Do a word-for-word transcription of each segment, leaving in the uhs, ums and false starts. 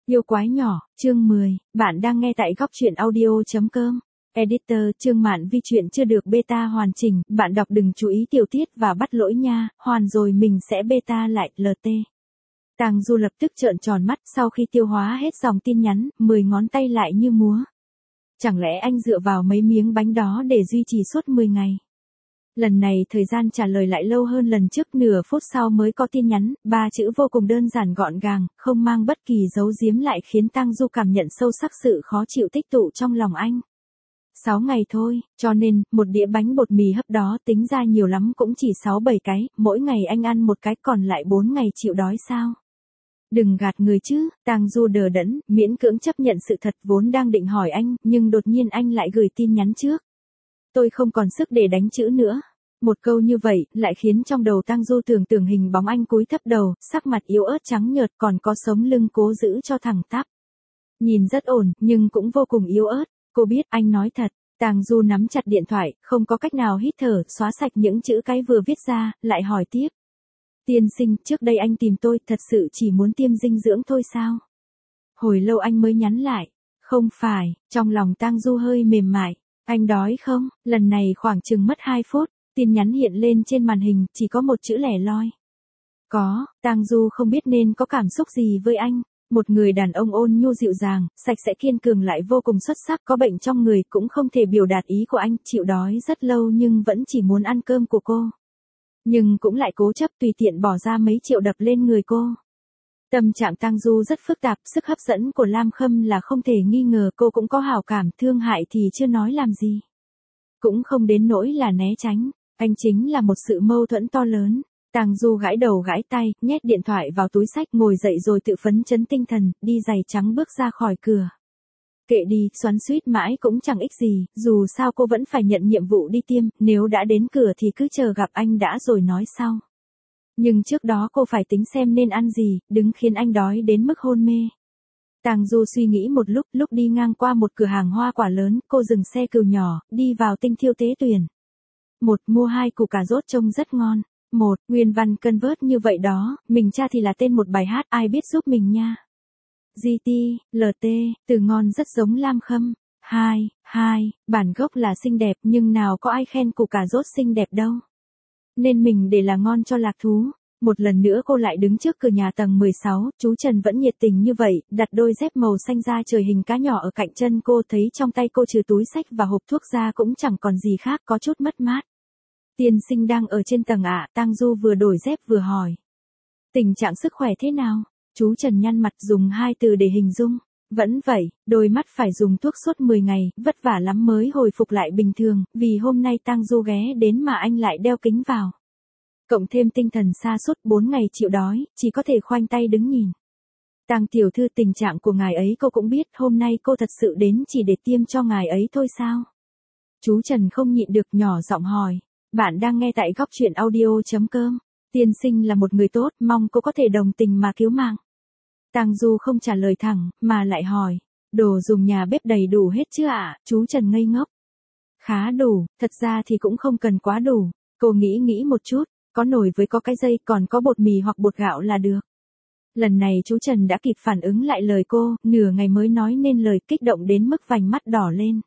Yêu quái nhỏ, chương mười, bạn đang nghe tại góc truyện audio.com. Editor, chương Mạn Vi truyện chưa được beta hoàn chỉnh, bạn đọc đừng chú ý tiểu tiết và bắt lỗi nha, hoàn rồi mình sẽ beta lại, lờ tê. Tang Du lập tức trợn tròn mắt sau khi tiêu hóa hết dòng tin nhắn, mười ngón tay lại như múa. Chẳng lẽ anh dựa vào mấy miếng bánh đó để duy trì suốt mười ngày? Lần này thời gian trả lời lại lâu hơn lần trước, nửa phút sau mới có tin nhắn, ba chữ vô cùng đơn giản gọn gàng, không mang bất kỳ giấu giếm lại khiến Tang Du cảm nhận sâu sắc sự khó chịu tích tụ trong lòng anh. Sáu ngày thôi, cho nên, một đĩa bánh bột mì hấp đó tính ra nhiều lắm cũng chỉ sáu bảy cái, mỗi ngày anh ăn một cái còn lại bốn ngày chịu đói sao? Đừng gạt người chứ, Tang Du đờ đẫn, miễn cưỡng chấp nhận sự thật vốn đang định hỏi anh, nhưng đột nhiên anh lại gửi tin nhắn trước. Tôi không còn sức để đánh chữ nữa. Một câu như vậy, lại khiến trong đầu Tang Du tưởng tượng hình bóng anh cúi thấp đầu, sắc mặt yếu ớt trắng nhợt còn có sống lưng cố giữ cho thẳng tắp. Nhìn rất ổn, nhưng cũng vô cùng yếu ớt. Cô biết anh nói thật. Tang Du nắm chặt điện thoại, không có cách nào hít thở, xóa sạch những chữ cái vừa viết ra, lại hỏi tiếp. Tiên sinh, trước đây anh tìm tôi, thật sự chỉ muốn tiêm dinh dưỡng thôi sao? Hồi lâu anh mới nhắn lại. Không phải, trong lòng Tang Du hơi mềm mại. Anh đói không? Lần này khoảng chừng mất hai phút, tin nhắn hiện lên trên màn hình, chỉ có một chữ lẻ loi. Có, Tang Du không biết nên có cảm xúc gì với anh. Một người đàn ông ôn nhu dịu dàng, sạch sẽ kiên cường lại vô cùng xuất sắc, có bệnh trong người cũng không thể biểu đạt ý của anh, chịu đói rất lâu nhưng vẫn chỉ muốn ăn cơm của cô. Nhưng cũng lại cố chấp tùy tiện bỏ ra mấy triệu đập lên người cô. Tâm trạng Tang Du rất phức tạp, sức hấp dẫn của Lam Khâm là không thể nghi ngờ, cô cũng có hảo cảm, thương hại thì chưa nói làm gì. Cũng không đến nỗi là né tránh, anh chính là một sự mâu thuẫn to lớn. Tang Du gãi đầu gãi tay, nhét điện thoại vào túi xách, ngồi dậy rồi tự phấn chấn tinh thần, đi giày trắng bước ra khỏi cửa. Kệ đi, xoắn xuýt mãi cũng chẳng ích gì, dù sao cô vẫn phải nhận nhiệm vụ đi tiêm, nếu đã đến cửa thì cứ chờ gặp anh đã rồi nói sau. Nhưng trước đó cô phải tính xem nên ăn gì, đừng khiến anh đói đến mức hôn mê. Tang Du suy nghĩ một lúc, lúc đi ngang qua một cửa hàng hoa quả lớn, cô dừng xe cừu nhỏ, đi vào Tinh Thiêu Tế Tuyển. Một, mua hai củ cà rốt trông rất ngon. Một, nguyên văn cân vớt như vậy đó, mình tra thì là tên một bài hát, ai biết giúp mình nha. giê tê, lờ tê, từ ngon rất giống Lam Khâm. Hai, hai, bản gốc là xinh đẹp nhưng nào có ai khen củ cà rốt xinh đẹp đâu. Nên mình để là ngon cho lạc thú. Một lần nữa cô lại đứng trước cửa nhà tầng mười sáu, chú Trần vẫn nhiệt tình như vậy, đặt đôi dép màu xanh ra trời hình cá nhỏ ở cạnh chân cô, thấy trong tay cô trừ túi xách và hộp thuốc ra cũng chẳng còn gì khác, có chút mất mát. Tiên sinh đang ở trên tầng ạ, à? Tang Du vừa đổi dép vừa hỏi. Tình trạng sức khỏe thế nào? Chú Trần nhăn mặt dùng hai từ để hình dung. Vẫn vậy, đôi mắt phải dùng thuốc suốt mười ngày, vất vả lắm mới hồi phục lại bình thường, vì hôm nay Tang Du ghé đến mà anh lại đeo kính vào. Cộng thêm tinh thần sa sút bốn ngày chịu đói, chỉ có thể khoanh tay đứng nhìn. Tang tiểu thư, tình trạng của ngài ấy cô cũng biết, hôm nay cô thật sự đến chỉ để tiêm cho ngài ấy thôi sao? Chú Trần không nhịn được nhỏ giọng hỏi. Bạn đang nghe tại góc truyện audio.com. Tiên sinh là một người tốt, mong cô có thể đồng tình mà cứu mạng. Tang Du không trả lời thẳng, mà lại hỏi. Đồ dùng nhà bếp đầy đủ hết chứ ạ? À? Chú Trần ngây ngốc. Khá đủ, thật ra thì cũng không cần quá đủ. Cô nghĩ nghĩ một chút, có nồi với có cái dây, còn có bột mì hoặc bột gạo là được. Lần này chú Trần đã kịp phản ứng lại lời cô, nửa ngày mới nói nên lời, kích động đến mức vành mắt đỏ lên.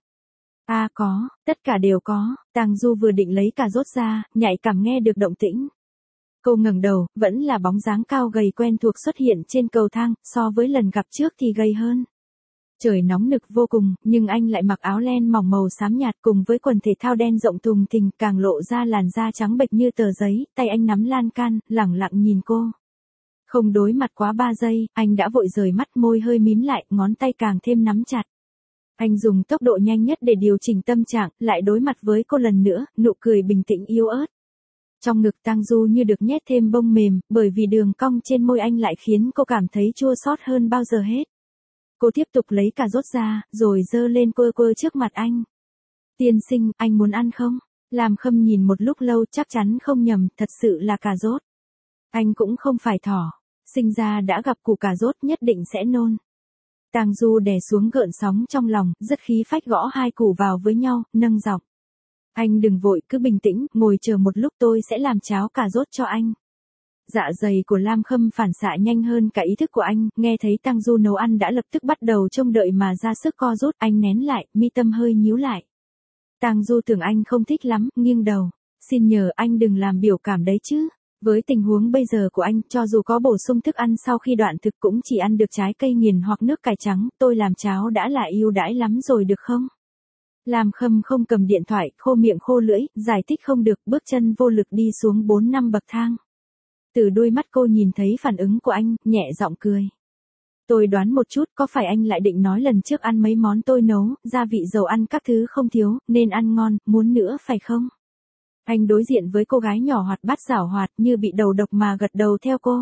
À có, tất cả đều có. Tang Du vừa định lấy cà rốt ra, nhạy cảm nghe được động tĩnh. Cô ngẩng đầu, vẫn là bóng dáng cao gầy quen thuộc xuất hiện trên cầu thang, so với lần gặp trước thì gầy hơn. Trời nóng nực vô cùng, nhưng anh lại mặc áo len mỏng màu xám nhạt cùng với quần thể thao đen rộng thùng thình, càng lộ ra làn da trắng bệch như tờ giấy, tay anh nắm lan can, lẳng lặng nhìn cô. Không đối mặt quá ba giây, anh đã vội rời mắt, môi hơi mím lại, ngón tay càng thêm nắm chặt. Anh dùng tốc độ nhanh nhất để điều chỉnh tâm trạng, lại đối mặt với cô lần nữa, nụ cười bình tĩnh yếu ớt. Trong ngực Tang Du như được nhét thêm bông mềm, bởi vì đường cong trên môi anh lại khiến cô cảm thấy chua xót hơn bao giờ hết. Cô tiếp tục lấy cà rốt ra, rồi giơ lên quơ quơ trước mặt anh. Tiên sinh, anh muốn ăn không? Lam Khâm nhìn một lúc lâu, chắc chắn không nhầm, thật sự là cà rốt. Anh cũng không phải thỏ, sinh ra đã gặp củ cà rốt nhất định sẽ nôn. Tang Du đè xuống gợn sóng trong lòng, rất khí phách gõ hai củ vào với nhau, nâng giọng. Anh đừng vội, cứ bình tĩnh, ngồi chờ một lúc, tôi sẽ làm cháo cà rốt cho anh. Dạ dày của Lam Khâm phản xạ nhanh hơn cả ý thức của anh, nghe thấy Tang Du nấu ăn đã lập tức bắt đầu trông đợi mà ra sức co rút, anh nén lại, mi tâm hơi nhíu lại. Tang Du tưởng anh không thích lắm, nghiêng đầu, xin nhờ anh đừng làm biểu cảm đấy chứ. Với tình huống bây giờ của anh, cho dù có bổ sung thức ăn sau khi đoạn thực cũng chỉ ăn được trái cây nghiền hoặc nước cải trắng, tôi làm cháo đã là ưu đãi lắm rồi được không? Lam Khâm không cầm điện thoại, khô miệng khô lưỡi, giải thích không được, bước chân vô lực đi xuống bốn năm bậc thang. Từ đôi mắt cô nhìn thấy phản ứng của anh, nhẹ giọng cười. Tôi đoán một chút, có phải anh lại định nói lần trước ăn mấy món tôi nấu, gia vị dầu ăn các thứ không thiếu, nên ăn ngon, muốn nữa phải không? Anh đối diện với cô gái nhỏ hoạt bát giảo hoạt như bị đầu độc mà gật đầu theo cô.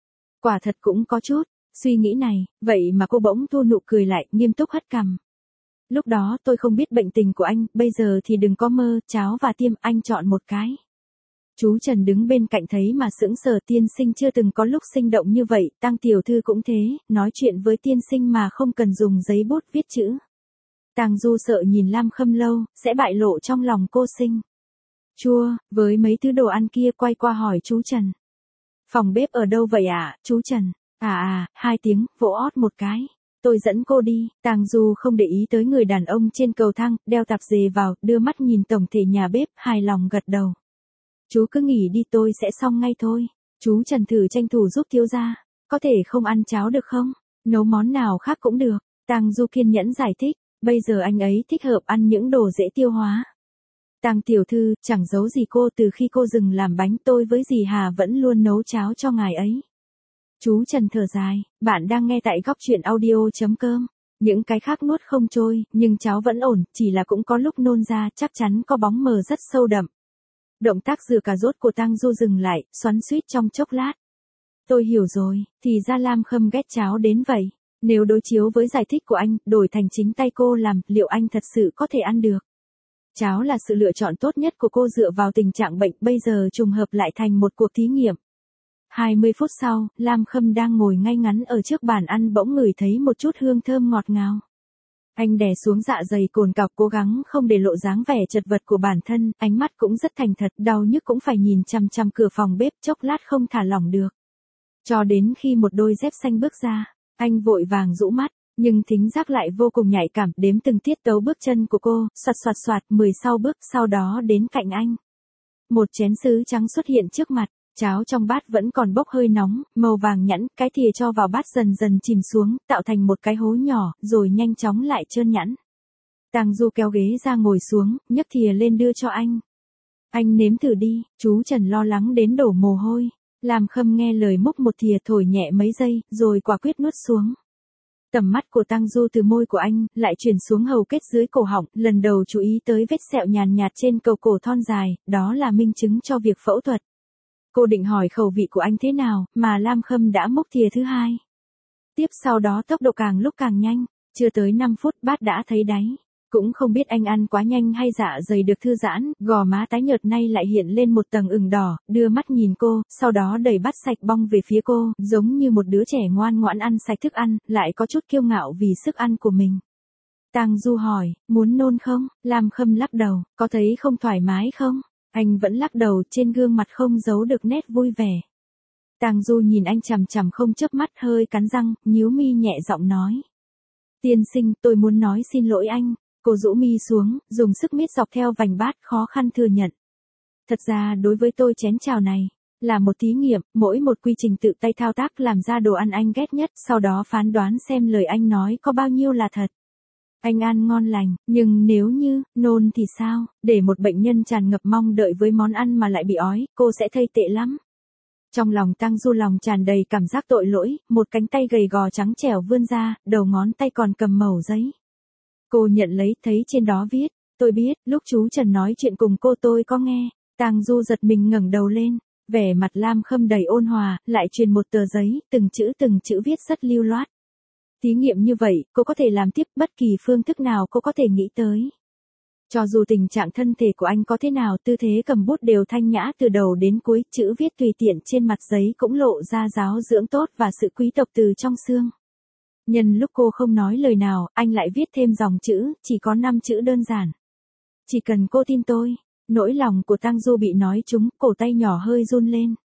Quả thật cũng có chút, suy nghĩ này, vậy mà cô bỗng thu nụ cười lại, nghiêm túc hất cằm. Lúc đó tôi không biết bệnh tình của anh, bây giờ thì đừng có mơ, cháo và tiêm, anh chọn một cái. Chú Trần đứng bên cạnh thấy mà sững sờ, tiên sinh chưa từng có lúc sinh động như vậy, Tang tiểu thư cũng thế, nói chuyện với tiên sinh mà không cần dùng giấy bút viết chữ. Tang Du sợ nhìn Lam Khâm lâu, sẽ bại lộ trong lòng cô sinh. Chua, với mấy thứ đồ ăn kia, quay qua hỏi chú Trần. Phòng bếp ở đâu vậy ạ, à, chú Trần? À à, hai tiếng, vỗ ót một cái. Tôi dẫn cô đi. Tang Du không để ý tới người đàn ông trên cầu thang, đeo tạp dề vào, đưa mắt nhìn tổng thể nhà bếp, hài lòng gật đầu. Chú cứ nghỉ đi, tôi sẽ xong ngay thôi. Chú Trần thử tranh thủ giúp thiếu gia. Có thể không ăn cháo được không? Nấu món nào khác cũng được. Tang Du kiên nhẫn giải thích. Bây giờ anh ấy thích hợp ăn những đồ dễ tiêu hóa. Tang tiểu thư, chẳng giấu gì cô, từ khi cô dừng làm bánh tôi với dì Hà vẫn luôn nấu cháo cho ngài ấy. Chú Trần thở dài, bạn đang nghe tại góc truyện audio chấm com. Những cái khác nuốt không trôi, nhưng cháo vẫn ổn, chỉ là cũng có lúc nôn ra, chắc chắn có bóng mờ rất sâu đậm. Động tác rửa cà rốt của Tang Du dừng lại, xoắn xuýt trong chốc lát. Tôi hiểu rồi, thì ra Lam Khâm ghét cháo đến vậy. Nếu đối chiếu với giải thích của anh, đổi thành chính tay cô làm, liệu anh thật sự có thể ăn được? Cháo là sự lựa chọn tốt nhất của cô dựa vào tình trạng bệnh, bây giờ trùng hợp lại thành một cuộc thí nghiệm. hai mươi phút sau, Lam Khâm đang ngồi ngay ngắn ở trước bàn ăn bỗng ngửi thấy một chút hương thơm ngọt ngào. Anh đè xuống dạ dày cồn cào, cố gắng không để lộ dáng vẻ chật vật của bản thân, ánh mắt cũng rất thành thật, đau nhức cũng phải nhìn chằm chằm cửa phòng bếp, chốc lát không thả lỏng được. Cho đến khi một đôi dép xanh bước ra, anh vội vàng rũ mắt, nhưng thính giác lại vô cùng nhạy cảm, đếm từng tiết tấu bước chân của cô, soạt soạt soạt, mười sau bước, sau đó đến cạnh anh. Một chén sứ trắng xuất hiện trước mặt. Cháo trong bát vẫn còn bốc hơi nóng, màu vàng nhẵn, cái thìa cho vào bát dần dần chìm xuống, tạo thành một cái hố nhỏ, rồi nhanh chóng lại trơn nhẵn. Tang Du kéo ghế ra ngồi xuống, nhấc thìa lên đưa cho anh. Anh nếm thử đi, chú Trần lo lắng đến đổ mồ hôi. Lam Khâm nghe lời múc một thìa thổi nhẹ mấy giây, rồi quả quyết nuốt xuống. Tầm mắt của Tang Du từ môi của anh, lại chuyển xuống hầu kết dưới cổ họng, lần đầu chú ý tới vết sẹo nhàn nhạt trên cầu cổ thon dài, đó là minh chứng cho việc phẫu thuật. Cô định hỏi khẩu vị của anh thế nào, mà Lam Khâm đã múc thìa thứ hai. Tiếp sau đó tốc độ càng lúc càng nhanh, chưa tới năm phút bát đã thấy đáy. Cũng không biết anh ăn quá nhanh hay dạ dày được thư giãn, gò má tái nhợt nay lại hiện lên một tầng ửng đỏ, đưa mắt nhìn cô, sau đó đẩy bát sạch bong về phía cô, giống như một đứa trẻ ngoan ngoãn ăn sạch thức ăn, lại có chút kiêu ngạo vì sức ăn của mình. Tang Du hỏi, muốn nôn không? Lam Khâm lắc đầu, có thấy không thoải mái không? Anh vẫn lắc đầu, trên gương mặt không giấu được nét vui vẻ. Tang Du nhìn anh chằm chằm không chớp mắt, hơi cắn răng, nhíu mi nhẹ giọng nói. Tiên sinh, tôi muốn nói xin lỗi anh. Cô rũ mi xuống, dùng sức miết dọc theo vành bát, khó khăn thừa nhận. Thật ra đối với tôi chén chào này, là một thí nghiệm, mỗi một quy trình tự tay thao tác làm ra đồ ăn anh ghét nhất, sau đó phán đoán xem lời anh nói có bao nhiêu là thật. Anh ăn ngon lành, nhưng nếu như, nôn thì sao, để một bệnh nhân tràn ngập mong đợi với món ăn mà lại bị ói, cô sẽ thấy tệ lắm. Trong lòng Tang Du lòng tràn đầy cảm giác tội lỗi, một cánh tay gầy gò trắng trẻo vươn ra, đầu ngón tay còn cầm mẩu giấy. Cô nhận lấy, thấy trên đó viết, tôi biết, lúc chú Trần nói chuyện cùng cô tôi có nghe. Tang Du giật mình ngẩng đầu lên, vẻ mặt Lam Khâm đầy ôn hòa, lại truyền một tờ giấy, từng chữ từng chữ viết rất lưu loát. Thí nghiệm như vậy, cô có thể làm tiếp bất kỳ phương thức nào cô có thể nghĩ tới. Cho dù tình trạng thân thể của anh có thế nào, tư thế cầm bút đều thanh nhã từ đầu đến cuối, chữ viết tùy tiện trên mặt giấy cũng lộ ra giáo dưỡng tốt và sự quý tộc từ trong xương. Nhân lúc cô không nói lời nào, anh lại viết thêm dòng chữ, chỉ có năm chữ đơn giản. Chỉ cần cô tin tôi. Nỗi lòng của Tang Du bị nói trúng, cổ tay nhỏ hơi run lên.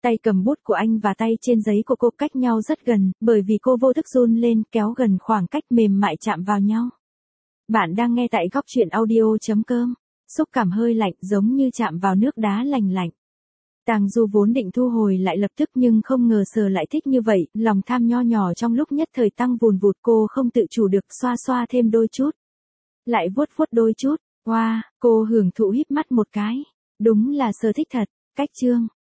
Tay cầm bút của anh và tay trên giấy của cô cách nhau rất gần, bởi vì cô vô thức run lên kéo gần khoảng cách mềm mại chạm vào nhau. Bạn đang nghe tại góc chuyện audio.com. Xúc cảm hơi lạnh giống như chạm vào nước đá lành lạnh. Tàng Du vốn định thu hồi lại lập tức nhưng không ngờ Sờ lại thích như vậy, lòng tham nho nhỏ trong lúc nhất thời tăng vùn vụt, cô không tự chủ được xoa xoa thêm đôi chút. Lại vuốt vuốt đôi chút, wow, cô hưởng thụ híp mắt một cái. Đúng là Sờ thích thật. Cách chương